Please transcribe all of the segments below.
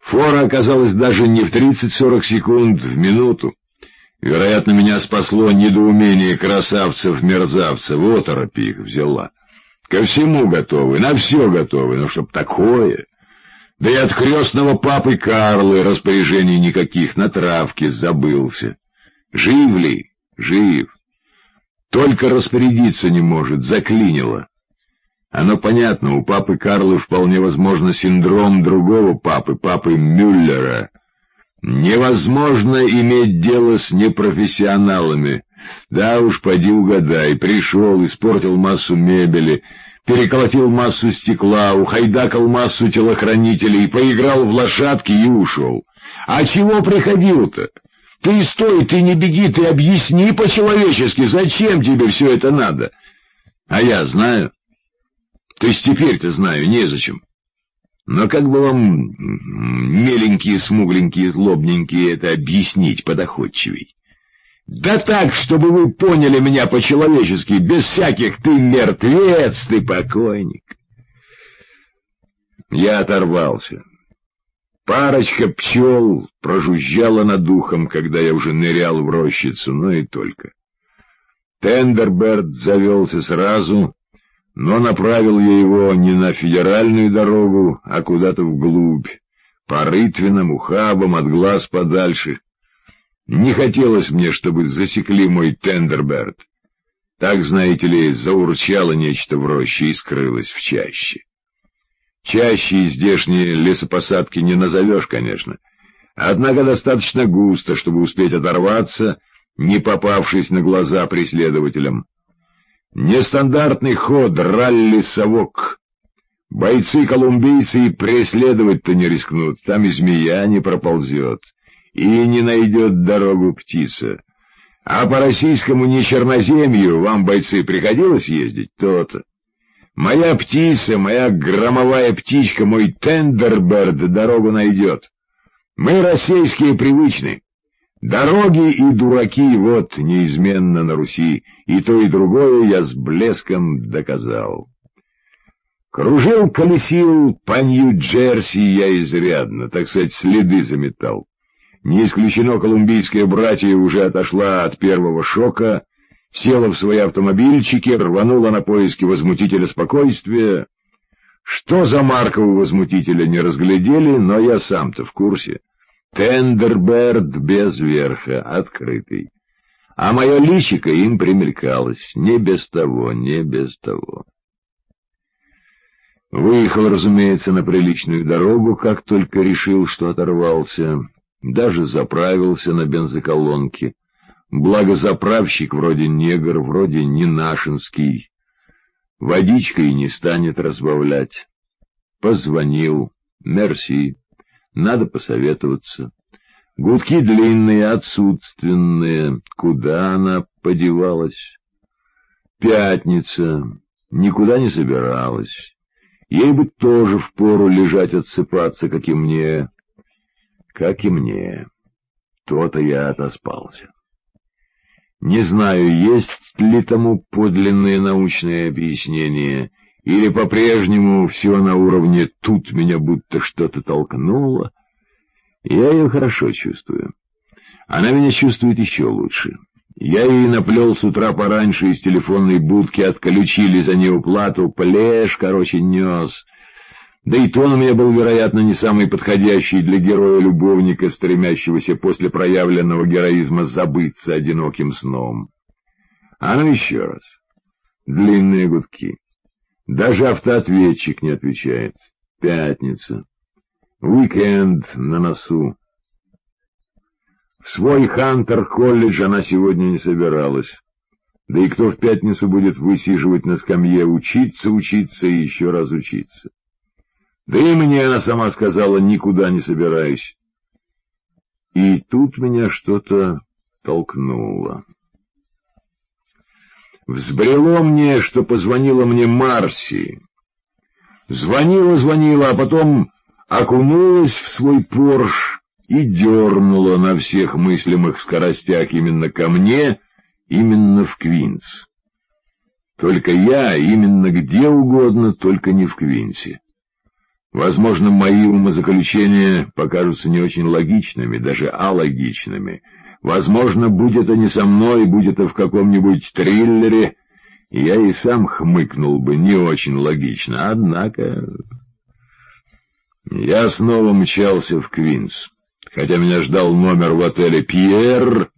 Фора оказалась даже не в 30-40 секунд, в минуту. Вероятно, меня спасло недоумение красавцев-мерзавцев, оторопь их взяла. Ко всему готовы, на все готовы, но чтоб такое... Да и от крестного папы Карлы распоряжений никаких, на травке забылся. Жив ли? Жив. Только распорядиться не может, заклинило. Оно понятно, у папы Карлы вполне возможно синдром другого папы, папы Мюллера. Невозможно иметь дело с непрофессионалами. Да уж, поди угадай, пришел, испортил массу мебели, переколотил массу стекла, ухайдакал массу телохранителей, поиграл в лошадки и ушел. А чего приходил-то? Ты стой, ты не беги, ты объясни по-человечески, зачем тебе все это надо? А я знаю. То есть теперь-то знаю, незачем. Но как бы вам, меленькие, смугленькие, злобненькие, это объяснить подоходчивей? Да так, чтобы вы поняли меня по-человечески, без всяких «ты мертвец», «ты покойник». Я оторвался. Парочка пчел прожужжала над ухом, когда я уже нырял в рощицу, но и только. Тендерберд завелся сразу, но направил я его не на федеральную дорогу, а куда-то вглубь, по рытвинам, ухабам, от глаз подальше. Не хотелось мне, чтобы засекли мой Тендерберд. Так, знаете ли, заурчало нечто в роще и скрылось в чаще. Чаще здешние лесопосадки не назовешь, конечно, однако достаточно густо, чтобы успеть оторваться, не попавшись на глаза преследователям. Нестандартный ход ралли-совок. Бойцы-колумбийцы и преследовать-то не рискнут, там и змея не проползет, и не найдет дорогу птица. А по российскому нечерноземью вам, бойцы, приходилось ездить? То-то. Моя птица, моя громовая птичка, мой Тендерберд дорогу найдет. Мы, российские, привычны. Дороги и дураки вот неизменно на Руси, и то и другое я с блеском доказал. Кружил, колесил по Нью-Джерси я изрядно, так сказать, следы заметал. Не исключено, колумбийская братья уже отошла от первого шока, села в свои автомобильчики, рванула на поиски возмутителя спокойствия. Что за марка у возмутителя не разглядели, но я сам-то в курсе. Тендерберд без верха, открытый. А мое личико им примелькалось, не без того, не без того. Выехал, разумеется, на приличную дорогу, как только решил, что оторвался. Даже заправился на бензоколонке. Благо заправщик вроде негр, вроде не нашинский. Водичкой не станет разбавлять. Позвонил. Мерси. Надо посоветоваться. Гудки длинные, отсутственные. Куда она подевалась? Пятница. Никуда не собиралась. Ей бы тоже впору лежать отсыпаться, как и мне. Как и мне. То-то я отоспался. Не знаю, есть ли тому подлинное научное объяснение, или по-прежнему все на уровне «тут меня будто что-то толкнуло». Я ее хорошо чувствую. Она меня чувствует еще лучше. Я ей наплел с утра пораньше из телефонной будки, отключили за неуплату, плешь, короче, нес. Да и тон у меня был, вероятно, не самый подходящий для героя-любовника, стремящегося после проявленного героизма забыться одиноким сном. А ну еще раз. Длинные гудки. Даже автоответчик не отвечает. Пятница. Уикенд на носу. В свой Хантер-колледж она сегодня не собиралась. Да и кто в пятницу будет высиживать на скамье, учиться и еще раз учиться? Да и мне она сама сказала, никуда не собираюсь. И тут меня что-то толкнуло. Взбрело мне, что позвонила мне Марси. Звонила, а потом окунулась в свой Порш и дернула на всех мыслимых скоростях именно ко мне, именно в Квинс. Только я именно где угодно, только не в Квинсе. Возможно, мои умозаключения покажутся не очень логичными, даже алогичными. Возможно, будь это не со мной, будь это в каком-нибудь триллере, я и сам хмыкнул бы не очень логично. Однако я снова мчался в Квинс, хотя меня ждал номер в отеле «Пьер»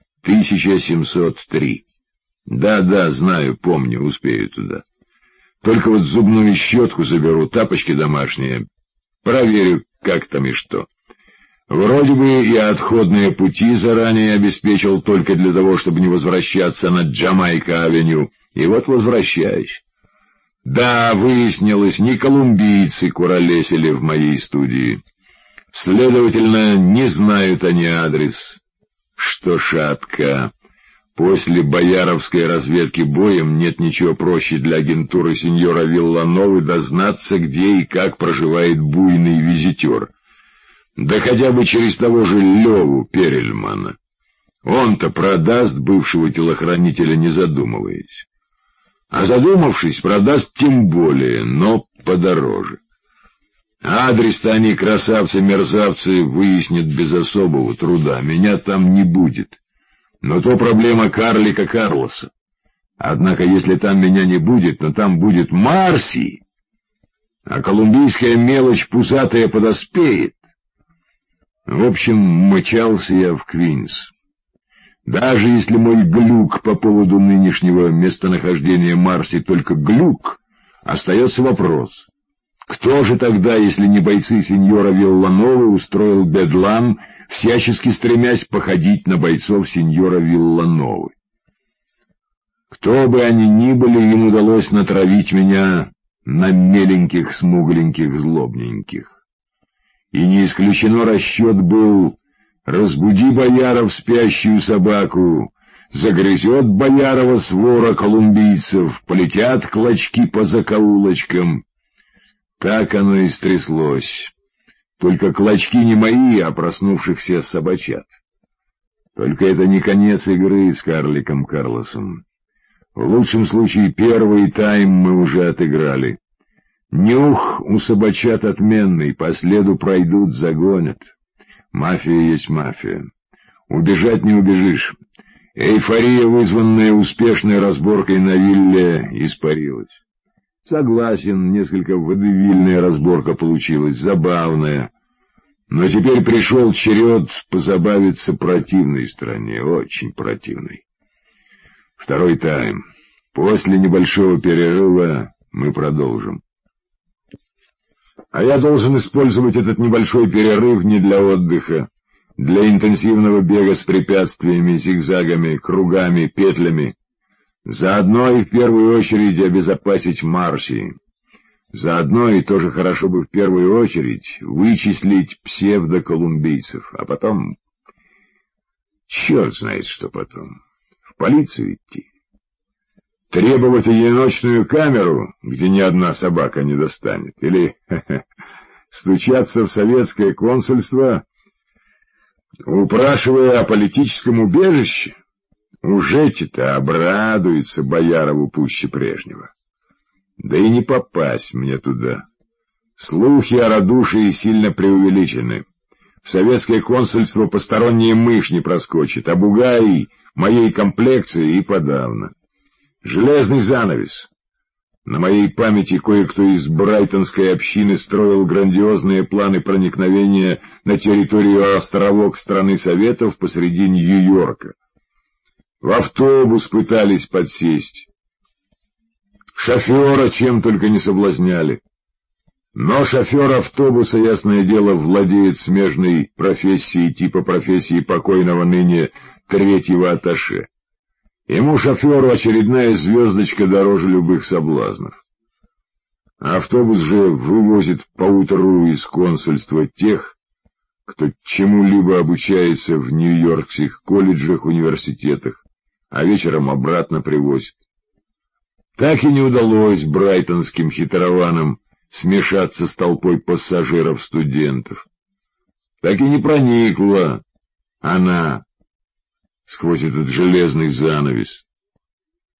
1703. Да, знаю, помню, успею туда. Только вот зубную щетку заберу, тапочки домашние. Проверю, как там и что. Вроде бы я отходные пути заранее обеспечил только для того, чтобы не возвращаться на Джамайка-авеню. И вот возвращаюсь. Да, выяснилось, не колумбийцы куролесили в моей студии. Следовательно, не знают они адрес. Что шатка. После бояровской разведки боем нет ничего проще для агентуры сеньора Виллановы дознаться, где и как проживает буйный визитер. Да хотя бы через того же Леву Перельмана. Он-то продаст бывшего телохранителя, не задумываясь. А задумавшись, продаст тем более, но подороже. Адрес-то они, красавцы-мерзавцы, выяснят без особого труда. Меня там не будет. Но то проблема карлика Карлоса. Однако, если там меня не будет, то там будет Марси, а колумбийская мелочь пузатая подоспеет. В общем, мчался я в Квинс. Даже если мой глюк по поводу нынешнего местонахождения Марси только глюк, остается вопрос. Кто же тогда, если не бойцы сеньора Виллановы, устроил бедлам, всячески стремясь походить на бойцов сеньора Виллановы? Кто бы они ни были, им удалось натравить меня на меленьких, смугленьких, злобненьких. И не исключено расчет был: разбуди бояров спящую собаку, загрызет боярова свора колумбийцев, полетят клочки по закоулочкам. Так оно и стряслось. Только клочки не мои, а проснувшихся собачат. Только это не конец игры с карликом Карлосом. В лучшем случае первый тайм мы уже отыграли. Нюх у собачат отменный, по следу пройдут, загонят. Мафия есть мафия. Убежать не убежишь. Эйфория, вызванная успешной разборкой на вилле, испарилась. Согласен, несколько водевильная разборка получилась, забавная. Но теперь пришел черед позабавиться противной стороне, очень противной. Второй тайм. После небольшого перерыва мы продолжим. А я должен использовать этот небольшой перерыв не для отдыха, для интенсивного бега с препятствиями, зигзагами, кругами, петлями. Заодно и в первую очередь обезопасить Марси. Заодно и тоже хорошо бы в первую очередь вычислить псевдоколумбийцев, а потом... Черт знает, что потом. В полицию идти. Требовать одиночную камеру, где ни одна собака не достанет. Или стучаться в советское консульство, упрашивая о политическом убежище. Уж эти-то обрадуются Боярову пуще прежнего. Да и не попасть мне туда. Слухи о радушии сильно преувеличены. В советское консульство посторонняя мышь не проскочит, а бугай моей комплекции и подавно. Железный занавес. На моей памяти кое-кто из брайтонской общины строил грандиозные планы проникновения на территорию островок страны Советов посреди Нью-Йорка. В автобус пытались подсесть. Шофера чем только не соблазняли. Но шофер автобуса, ясное дело, владеет смежной профессией типа профессии покойного ныне третьего атташе. Ему, шоферу, очередная звездочка дороже любых соблазнов. Автобус же вывозит поутру из консульства тех, кто чему-либо обучается в нью-йоркских колледжах, университетах, а вечером обратно привозит. Так и не удалось брайтонским хитрованам смешаться с толпой пассажиров-студентов. Так и не проникла она сквозь этот железный занавес.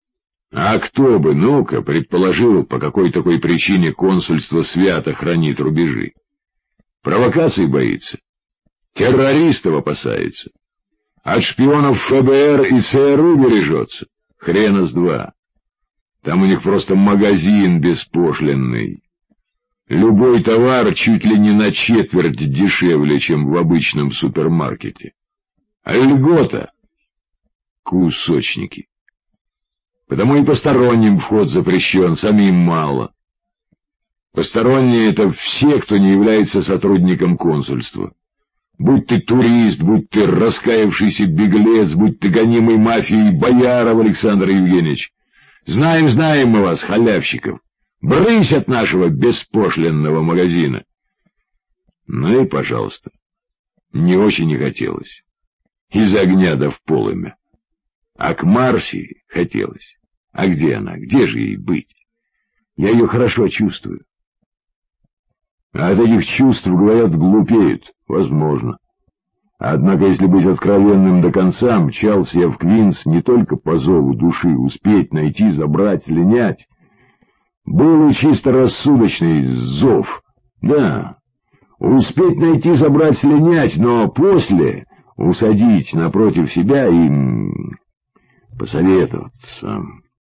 А кто бы, ну-ка, предположил, по какой такой причине консульство свято хранит рубежи? Провокаций боится, террористов опасается, от шпионов ФБР и ЦРУ бережется. Хрена с два. Там у них просто магазин беспошлинный. Любой товар чуть ли не на четверть дешевле, чем в обычном супермаркете. А льгота — кусочники. Потому и посторонним вход запрещен, самим мало. Посторонние — это все, кто не является сотрудником консульства. Будь ты турист, будь ты раскаявшийся беглец, будь ты гонимый мафией Бояров Александр Евгеньевич. Знаем мы вас, халявщиков. Брысь от нашего беспошлинного магазина. Ну и пожалуйста. Не очень не хотелось. Из огня да в полымя. А к Марсе хотелось. А где она? Где же ей быть? Я ее хорошо чувствую. А от этих чувств, говорят, глупеют. Возможно. Однако, если быть откровенным до конца, мчался я в Квинс не только по зову души, успеть, найти, забрать, слинять. Был и чисто рассудочный зов. Да, успеть найти, забрать, слинять, но после усадить напротив себя и посоветоваться.